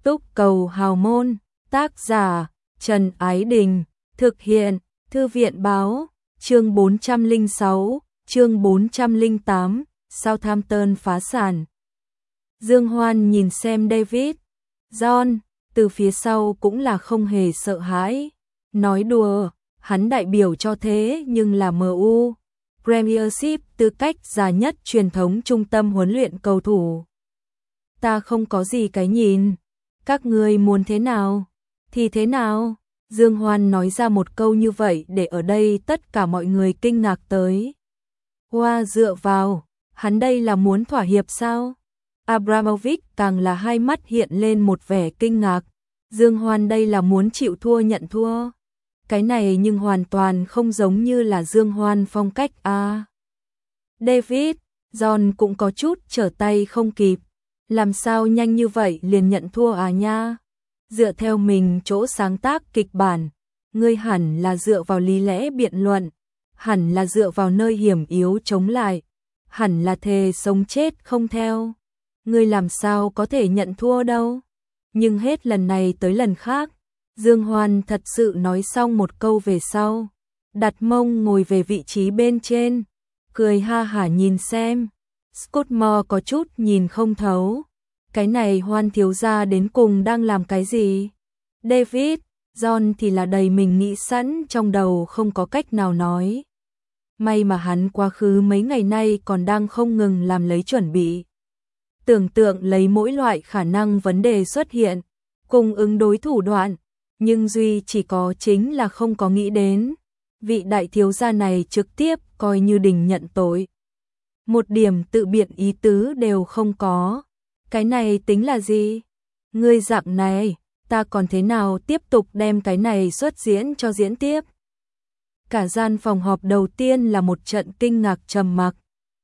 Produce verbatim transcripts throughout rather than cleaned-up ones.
Túc cầu hào môn, tác giả Trần Ái Đình, thực hiện Thư viện Báo, chương bốn trăm lẻ sáu, chương bốn trăm lẻ tám, Southampton phá sản. Dương Hoan nhìn xem David, John, từ phía sau cũng là không hề sợ hãi. Nói đùa, hắn đại biểu cho thế nhưng là em u Premiership, tư cách già nhất truyền thống trung tâm huấn luyện cầu thủ. Ta không có gì cái nhìn, các ngươi muốn thế nào thì thế nào. Dương Hoan nói ra một câu như vậy để ở đây tất cả mọi người kinh ngạc tới. Hoa dựa vào, hắn đây là muốn thỏa hiệp sao? Abramovich càng là hai mắt hiện lên một vẻ kinh ngạc. Dương Hoan đây là muốn chịu thua nhận thua. Cái này nhưng hoàn toàn không giống như là Dương Hoan phong cách a. À, David, John cũng có chút trở tay không kịp. Làm sao nhanh như vậy liền nhận thua à nha? Dựa theo mình chỗ sáng tác kịch bản, ngươi hẳn là dựa vào lý lẽ biện luận, hẳn là dựa vào nơi hiểm yếu chống lại, hẳn là thề sống chết không theo. Ngươi làm sao có thể nhận thua đâu? Nhưng hết lần này tới lần khác, Dương Hoan thật sự nói xong một câu về sau, đặt mông ngồi về vị trí bên trên, cười ha hả nhìn xem. Scottmore có chút nhìn không thấu. Cái này Hoan thiếu gia đến cùng đang làm cái gì? David, John thì là đầy mình nghĩ sẵn trong đầu không có cách nào nói. May mà hắn quá khứ mấy ngày nay còn đang không ngừng làm lấy chuẩn bị. Tưởng tượng lấy mỗi loại khả năng vấn đề xuất hiện, cùng ứng đối thủ đoạn, nhưng duy chỉ có chính là không có nghĩ đến. Vị đại thiếu gia này trực tiếp coi như đình nhận tội. Một điểm tự biện ý tứ đều không có. Cái này tính là gì? Ngươi dạng này, ta còn thế nào tiếp tục đem cái này xuất diễn cho diễn tiếp? Cả gian phòng họp đầu tiên là một trận kinh ngạc trầm mặc.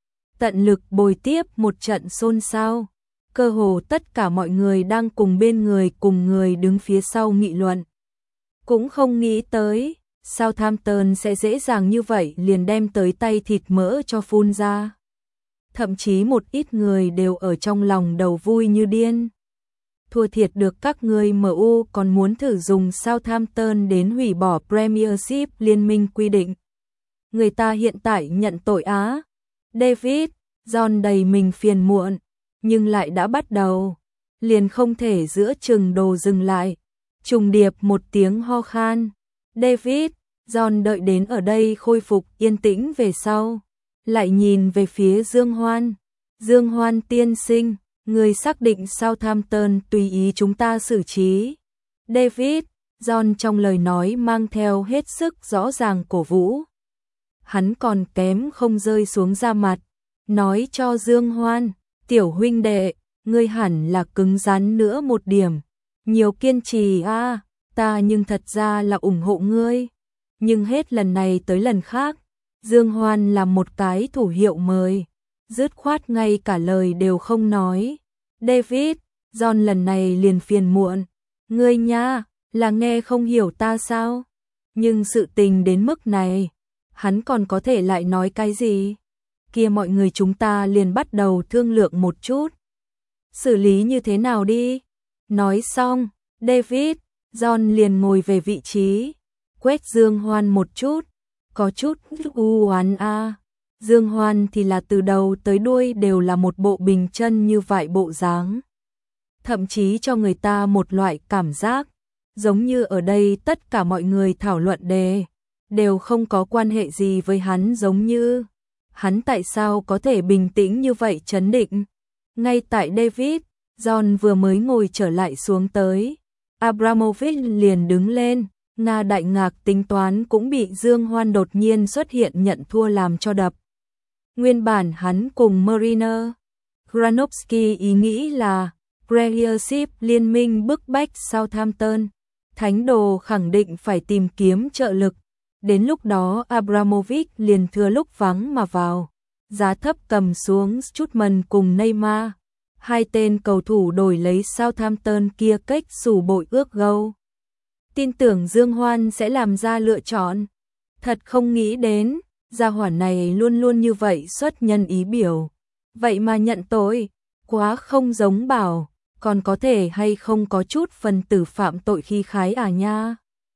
Tận lực bồi tiếp một trận xôn xao. Cơ hồ tất cả mọi người đang cùng bên người cùng người đứng phía sau nghị luận. Cũng không nghĩ tới, Southampton sẽ dễ dàng như vậy liền đem tới tay thịt mỡ cho phun ra. Thậm chí một ít người đều ở trong lòng đầu vui như điên. Thua thiệt được các người em u còn muốn thử dùng Southampton đến hủy bỏ Premiership liên minh quy định. Người ta hiện tại nhận tội á. David, John đầy mình phiền muộn, nhưng lại đã bắt đầu. Liền không thể giữa chừng đồ dừng lại. Trùng điệp một tiếng ho khan. David, John đợi đến ở đây khôi phục yên tĩnh về sau. Lại nhìn về phía Dương Hoan. Dương Hoan tiên sinh, người xác định Southampton tùy ý chúng ta xử trí. David, John trong lời nói mang theo hết sức rõ ràng cổ vũ. Hắn còn kém không rơi xuống da mặt, nói cho Dương Hoan, tiểu huynh đệ, ngươi hẳn là cứng rắn nữa một điểm. Nhiều kiên trì a, à, ta nhưng thật ra là ủng hộ ngươi. Nhưng hết lần này tới lần khác, Dương Hoan làm một cái thủ hiệu mời, dứt khoát ngay cả lời đều không nói. David, John lần này liền phiền muộn. Ngươi nha, là nghe không hiểu ta sao? Nhưng sự tình đến mức này, hắn còn có thể lại nói cái gì? Kia mọi người chúng ta liền bắt đầu thương lượng một chút. Xử lý như thế nào đi? Nói xong, David, John liền ngồi về vị trí, quét Dương Hoan một chút. Có chút u oán a. Dương Hoan thì là từ đầu tới đuôi đều là một bộ bình chân như vậy bộ dáng. Thậm chí cho người ta một loại cảm giác, giống như ở đây tất cả mọi người thảo luận đề, đều không có quan hệ gì với hắn giống như. Hắn tại sao có thể bình tĩnh như vậy trấn định? Ngay tại David, John vừa mới ngồi trở lại xuống tới, Abramovich liền đứng lên. Nga đại ngạc tính toán cũng bị Dương Hoan đột nhiên xuất hiện nhận thua làm cho đập. Nguyên bản hắn cùng Mariner Granovsky ý nghĩ là Premiership liên minh bức bách Southampton. Thánh đồ khẳng định phải tìm kiếm trợ lực. Đến lúc đó Abramovich liền thừa lúc vắng mà vào. Giá thấp cầm xuống Strootman cùng Neymar. Hai tên cầu thủ đổi lấy Southampton kia cách xù bội ước gâu. Tin tưởng Dương Hoan sẽ làm ra lựa chọn. Thật không nghĩ đến, gia hỏa này luôn luôn như vậy xuất nhân ý biểu. Vậy mà nhận tội, quá không giống bảo, còn có thể hay không có chút phần tử phạm tội khí khái à nha?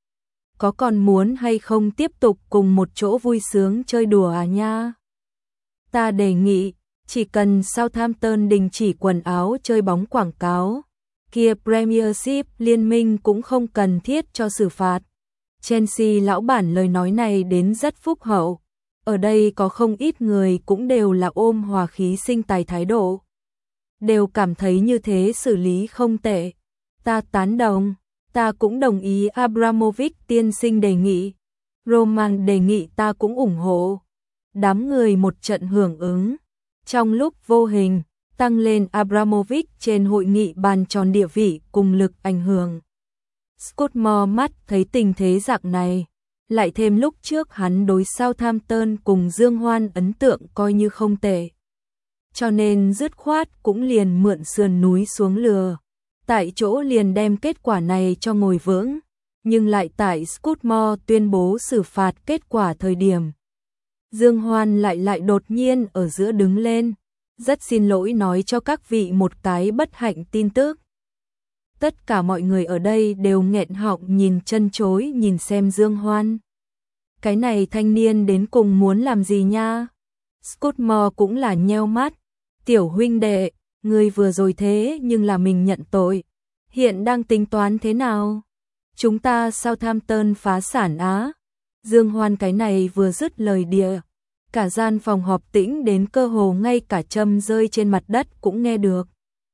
Có còn muốn hay không tiếp tục cùng một chỗ vui sướng chơi đùa à nha? Ta đề nghị, chỉ cần Southampton đình chỉ quần áo chơi bóng quảng cáo, kia Premiership liên minh cũng không cần thiết cho xử phạt. Chelsea lão bản lời nói này đến rất phúc hậu. Ở đây có không ít người cũng đều là ôm hòa khí sinh tài thái độ. Đều cảm thấy như thế xử lý không tệ. Ta tán đồng, ta cũng đồng ý Abramovich tiên sinh đề nghị. Roman đề nghị ta cũng ủng hộ. Đám người một trận hưởng ứng. Trong lúc vô hình, tăng lên Abramovich trên hội nghị bàn tròn địa vị cùng lực ảnh hưởng. Scotmore mắt thấy tình thế dạng này, lại thêm lúc trước hắn đối Southampton cùng Dương Hoan ấn tượng coi như không tệ. Cho nên dứt khoát cũng liền mượn sườn núi xuống lừa, tại chỗ liền đem kết quả này cho ngồi vững, nhưng lại tại Scotmore tuyên bố xử phạt kết quả thời điểm. Dương Hoan lại lại đột nhiên ở giữa đứng lên, rất xin lỗi nói cho các vị một cái bất hạnh tin tức. Tất cả mọi người ở đây đều nghẹn họng nhìn chân chối nhìn xem Dương Hoan. Cái này thanh niên đến cùng muốn làm gì nha? Scotmore cũng là nheo mắt. Tiểu huynh đệ, ngươi vừa rồi thế nhưng là mình nhận tội. Hiện đang tính toán thế nào? Chúng ta Southampton phá sản á? Dương Hoan cái này vừa dứt lời địa. Cả gian phòng họp tĩnh đến cơ hồ ngay cả châm rơi trên mặt đất cũng nghe được.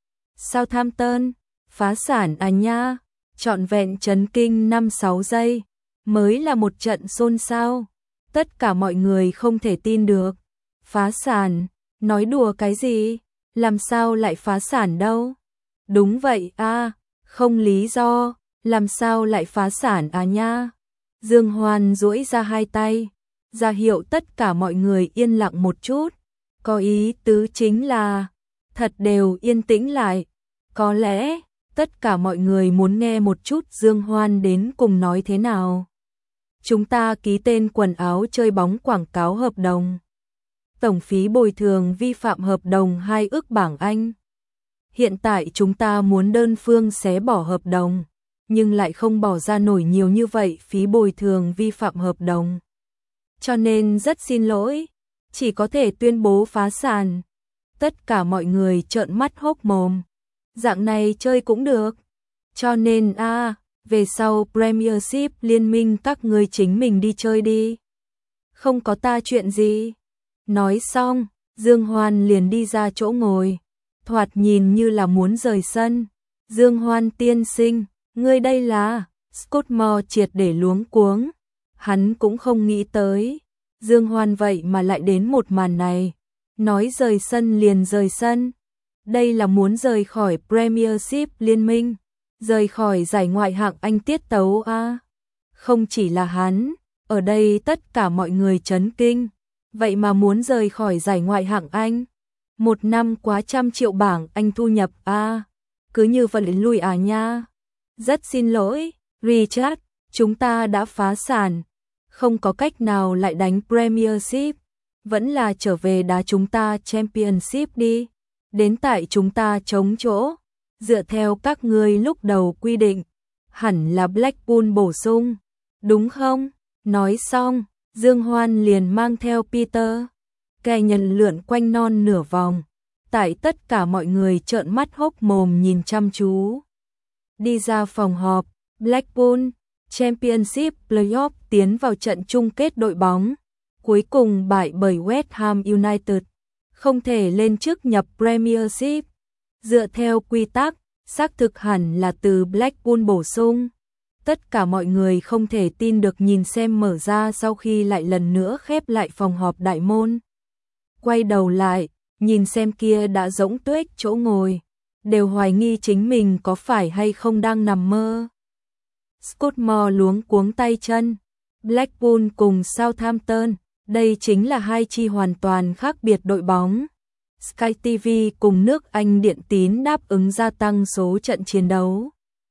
Southampton, phá sản à nha? Trọn vẹn chấn kinh năm sáu giây. Mới là một trận xôn xao. Tất cả mọi người không thể tin được. Phá sản, nói đùa cái gì? Làm sao lại phá sản đâu? Đúng vậy a, không lý do, làm sao lại phá sản à nha? Dương Hoan duỗi ra hai tay, ra hiệu tất cả mọi người yên lặng một chút. Có ý tứ chính là, thật đều yên tĩnh lại. Có lẽ, tất cả mọi người muốn nghe một chút Dương Hoan đến cùng nói thế nào. Chúng ta ký tên quần áo chơi bóng quảng cáo hợp đồng. Tổng phí bồi thường vi phạm hợp đồng hai ức bảng Anh. Hiện tại chúng ta muốn đơn phương xé bỏ hợp đồng, nhưng lại không bỏ ra nổi nhiều như vậy phí bồi thường vi phạm hợp đồng. Cho nên rất xin lỗi, chỉ có thể tuyên bố phá sản. Tất cả mọi người trợn mắt hốc mồm. Dạng này chơi cũng được. Cho nên a, à, về sau Premiership liên minh các ngươi chính mình đi chơi đi. Không có ta chuyện gì. Nói xong, Dương Hoan liền đi ra chỗ ngồi, thoạt nhìn như là muốn rời sân. Dương Hoan tiên sinh, ngươi đây là? Scotmore triệt để luống cuống. Hắn cũng không nghĩ tới, Dương Hoan vậy mà lại đến một màn này. Nói rời sân liền rời sân. Đây là muốn rời khỏi Premiership liên minh, rời khỏi giải ngoại hạng Anh tiết tấu a. À. Không chỉ là hắn, ở đây tất cả mọi người chấn kinh. Vậy mà muốn rời khỏi giải ngoại hạng Anh. Một năm quá trăm triệu bảng Anh thu nhập a, à. Cứ như vậy lui à nha. Rất xin lỗi, Richard, chúng ta đã phá sản. Không có cách nào lại đánh Premiership. Vẫn là trở về đá chúng ta Championship đi. Đến tại chúng ta chống chỗ. Dựa theo các ngươi lúc đầu quy định, hẳn là Blackpool bổ sung. Đúng không? Nói xong, Dương Hoan liền mang theo Peter. Kẻ nhận lượn quanh non nửa vòng. Tại tất cả mọi người trợn mắt hốc mồm nhìn chăm chú. Đi ra phòng họp, Blackpool, Championship Playoff tiến vào trận chung kết đội bóng. Cuối cùng bại bởi West Ham United. Không thể lên chức nhập Premiership. Dựa theo quy tắc, xác thực hẳn là từ Blackpool bổ sung. Tất cả mọi người không thể tin được nhìn xem mở ra sau khi lại lần nữa khép lại phòng họp đại môn. Quay đầu lại, nhìn xem kia đã rỗng tuếch chỗ ngồi. Đều hoài nghi chính mình có phải hay không đang nằm mơ. Scotmore luống cuống tay chân. Blackpool cùng Southampton, đây chính là hai chi hoàn toàn khác biệt đội bóng. Sky ti vi cùng nước Anh Điện Tín đáp ứng gia tăng số trận chiến đấu.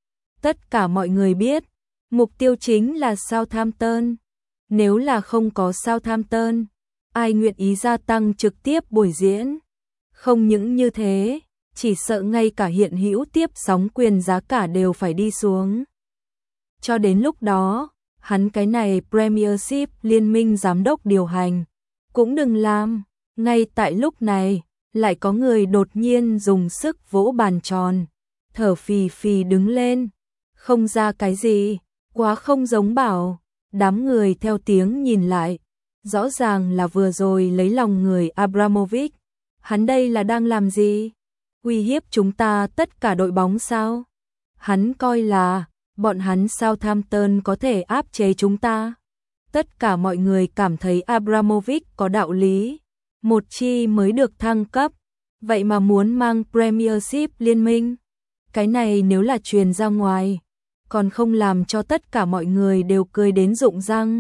Tất cả mọi người biết, mục tiêu chính là Southampton. Nếu là không có Southampton, ai nguyện ý gia tăng trực tiếp buổi diễn? Không những như thế, chỉ sợ ngay cả hiện hữu tiếp sóng quyền giá cả đều phải đi xuống. Cho đến lúc đó, hắn cái này Premiership liên minh giám đốc điều hành, cũng đừng làm. Ngay tại lúc này, lại có người đột nhiên dùng sức vỗ bàn tròn, thở phì phì đứng lên. Không ra cái gì, quá không giống bảo. Đám người theo tiếng nhìn lại, rõ ràng là vừa rồi lấy lòng người Abramovich. Hắn đây là đang làm gì? Uy hiếp chúng ta tất cả đội bóng sao? Hắn coi là bọn hắn Southampton có thể áp chế chúng ta. Tất cả mọi người cảm thấy Abramovich có đạo lý. Một chi mới được thăng cấp, vậy mà muốn mang Premiership liên minh. Cái này nếu là truyền ra ngoài, còn không làm cho tất cả mọi người đều cười đến rụng răng.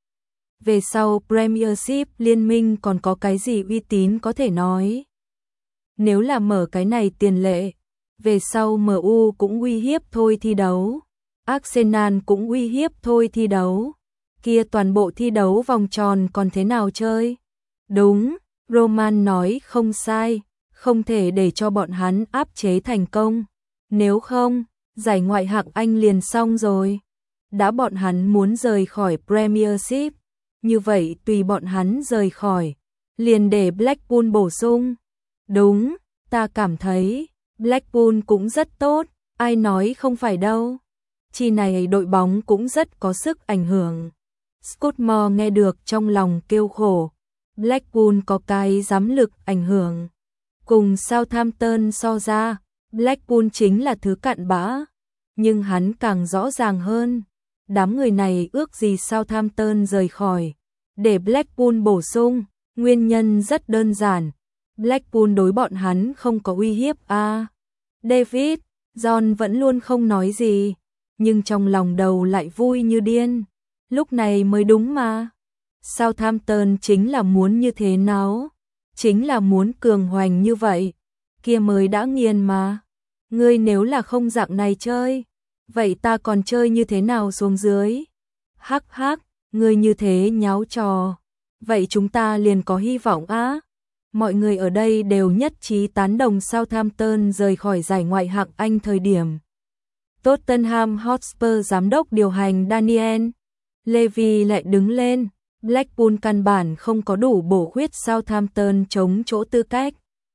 Về sau Premiership liên minh còn có cái gì uy tín có thể nói. Nếu là mở cái này tiền lệ, về sau em u cũng uy hiếp thôi thi đấu. Arsenal cũng uy hiếp thôi thi đấu. Kia toàn bộ thi đấu vòng tròn còn thế nào chơi? Đúng, Roman nói không sai, không thể để cho bọn hắn áp chế thành công. Nếu không, giải ngoại hạng Anh liền xong rồi. Đã bọn hắn muốn rời khỏi Premiership, như vậy tùy bọn hắn rời khỏi, liền để Blackpool bổ sung. Đúng, ta cảm thấy Blackpool cũng rất tốt, ai nói không phải đâu. Chi này đội bóng cũng rất có sức ảnh hưởng. Scudamore nghe được trong lòng kêu khổ. Blackpool có cái giám lực ảnh hưởng. Cùng Southampton so ra, Blackpool chính là thứ cặn bã. Nhưng hắn càng rõ ràng hơn. Đám người này ước gì Southampton rời khỏi, để Blackpool bổ sung. Nguyên nhân rất đơn giản. Blackpool đối bọn hắn không có uy hiếp a. À, David, John vẫn luôn không nói gì, nhưng trong lòng đầu lại vui như điên. Lúc này mới đúng mà. Southampton chính là muốn như thế nào? Chính là muốn cường hoành như vậy. Kia mới đã nghiền mà. Ngươi nếu là không dạng này chơi, vậy ta còn chơi như thế nào xuống dưới? Hắc hắc, ngươi như thế nháo trò. Vậy chúng ta liền có hy vọng á. Mọi người ở đây đều nhất trí tán đồng Southampton rời khỏi giải ngoại hạng Anh thời điểm. Tottenham Hotspur giám đốc điều hành Daniel Levy lại đứng lên. Blackpool căn bản không có đủ bổ khuyết Southampton chống chỗ tư cách.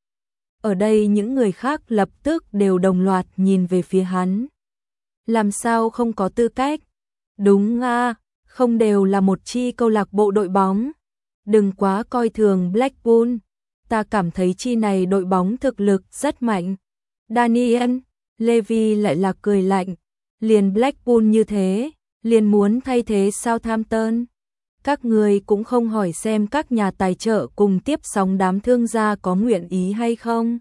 Ở đây những người khác lập tức đều đồng loạt nhìn về phía hắn. Làm sao không có tư cách? Đúng à, không đều là một chi câu lạc bộ đội bóng. Đừng quá coi thường Blackpool. Ta cảm thấy chi này đội bóng thực lực rất mạnh. Daniel Levy lại là cười lạnh. Liền Blackpool như thế, liền muốn thay thế Southampton. Các người cũng không hỏi xem các nhà tài trợ cùng tiếp sóng đám thương gia có nguyện ý hay không.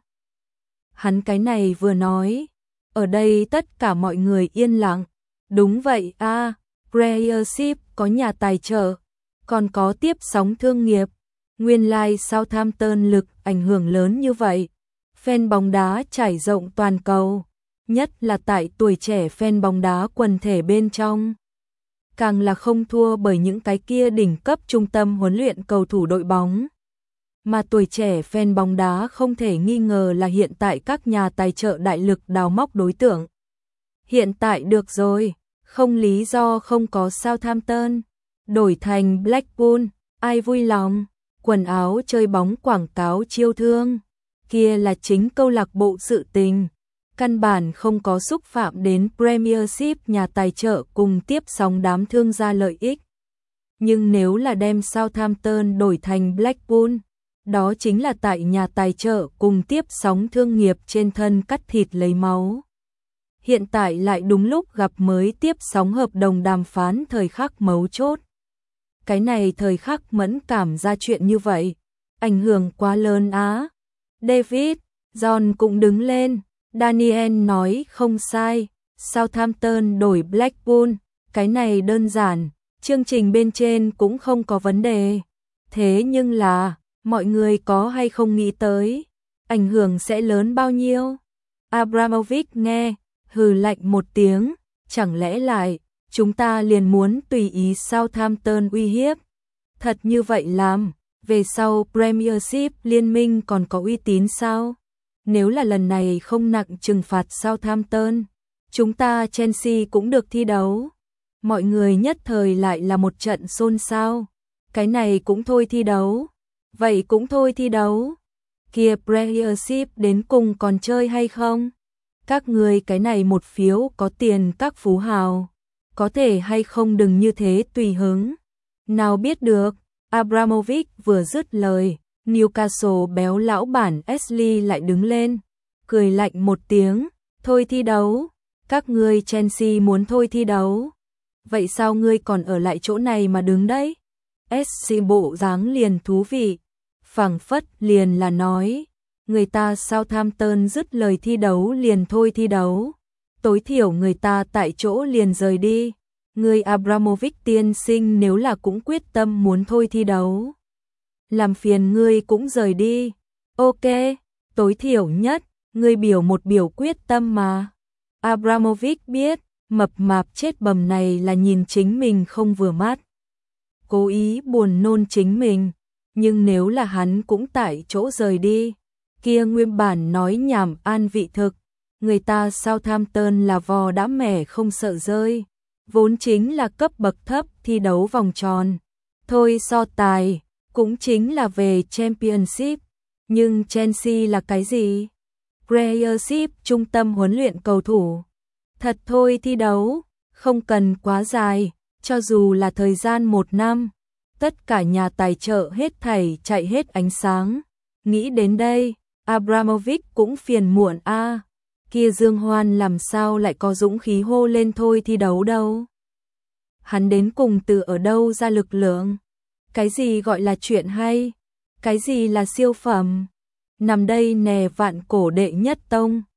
Hắn cái này vừa nói, ở đây tất cả mọi người yên lặng. Đúng vậy a, à, Premiership có nhà tài trợ, còn có tiếp sóng thương nghiệp. Nguyên lai like Southampton lực ảnh hưởng lớn như vậy. Fan bóng đá trải rộng toàn cầu, nhất là tại tuổi trẻ fan bóng đá quần thể bên trong. Càng là không thua bởi những cái kia đỉnh cấp trung tâm huấn luyện cầu thủ đội bóng. Mà tuổi trẻ fan bóng đá không thể nghi ngờ là hiện tại các nhà tài trợ đại lực đào móc đối tượng. Hiện tại được rồi, không lý do không có Southampton, đổi thành Blackpool, ai vui lòng. Quần áo chơi bóng quảng cáo chiêu thương, kia là chính câu lạc bộ sự tình. Căn bản không có xúc phạm đến Premiership nhà tài trợ cùng tiếp sóng đám thương gia lợi ích. Nhưng nếu là đem Southampton đổi thành Blackpool, đó chính là tại nhà tài trợ cùng tiếp sóng thương nghiệp trên thân cắt thịt lấy máu. Hiện tại lại đúng lúc gặp mới tiếp sóng hợp đồng đàm phán thời khắc mấu chốt. Cái này thời khắc mẫn cảm ra chuyện như vậy, ảnh hưởng quá lớn á. David, John cũng đứng lên. Daniel nói không sai, Southampton đổi Blackpool, cái này đơn giản, chương trình bên trên cũng không có vấn đề. Thế nhưng là, mọi người có hay không nghĩ tới, ảnh hưởng sẽ lớn bao nhiêu? Abramovich nghe, hừ lạnh một tiếng, chẳng lẽ lại, chúng ta liền muốn tùy ý Southampton uy hiếp? Thật như vậy làm, về sau Premiership liên minh còn có uy tín sao? nếu là lần này không nặng trừng phạt Southampton, chúng ta Chelsea cũng được thi đấu. Mọi người nhất thời lại là một trận xôn xao. Cái này cũng thôi thi đấu. Vậy cũng thôi thi đấu. Kia Premiership đến cùng còn chơi hay không? Các người cái này một phiếu có tiền các phú hào. Có thể hay không đừng như thế tùy hứng. Nào biết được, Abramovich vừa dứt lời, Newcastle béo lão bản Ashley lại đứng lên, cười lạnh một tiếng, thôi thi đấu. Các ngươi Chelsea muốn thôi thi đấu. Vậy sao ngươi còn ở lại chỗ này mà đứng đấy? Ashley bộ dáng liền thú vị, phảng phất liền là nói, người ta Southampton dứt lời thi đấu liền thôi thi đấu. Tối thiểu người ta tại chỗ liền rời đi. Người Abramovich tiên sinh nếu là cũng quyết tâm muốn thôi thi đấu, làm phiền ngươi cũng rời đi. Ok, tối thiểu nhất, ngươi biểu một biểu quyết tâm mà. Abramovich biết, mập mạp chết bầm này là nhìn chính mình không vừa mắt. Cố ý buồn nôn chính mình, nhưng nếu là hắn cũng tại chỗ rời đi, kia nguyên bản nói nhảm an vị thực. Người ta Southampton là vò đã mẻ không sợ rơi, vốn chính là cấp bậc thấp thi đấu vòng tròn. Thôi so tài, cũng chính là về Championship, nhưng Chelsea là cái gì? Premiership trung tâm huấn luyện cầu thủ. Thật thôi thi đấu, không cần quá dài, cho dù là thời gian một năm, tất cả nhà tài trợ hết thảy chạy hết ánh sáng. Nghĩ đến đây, Abramovich cũng phiền muộn a. À. Kia Dương Hoan làm sao lại có dũng khí hô lên thôi thi đấu đâu? Hắn đến cùng từ ở đâu ra lực lượng? Cái gì gọi là chuyện hay? Cái gì là siêu phẩm? Nằm đây nè vạn cổ đệ nhất tông,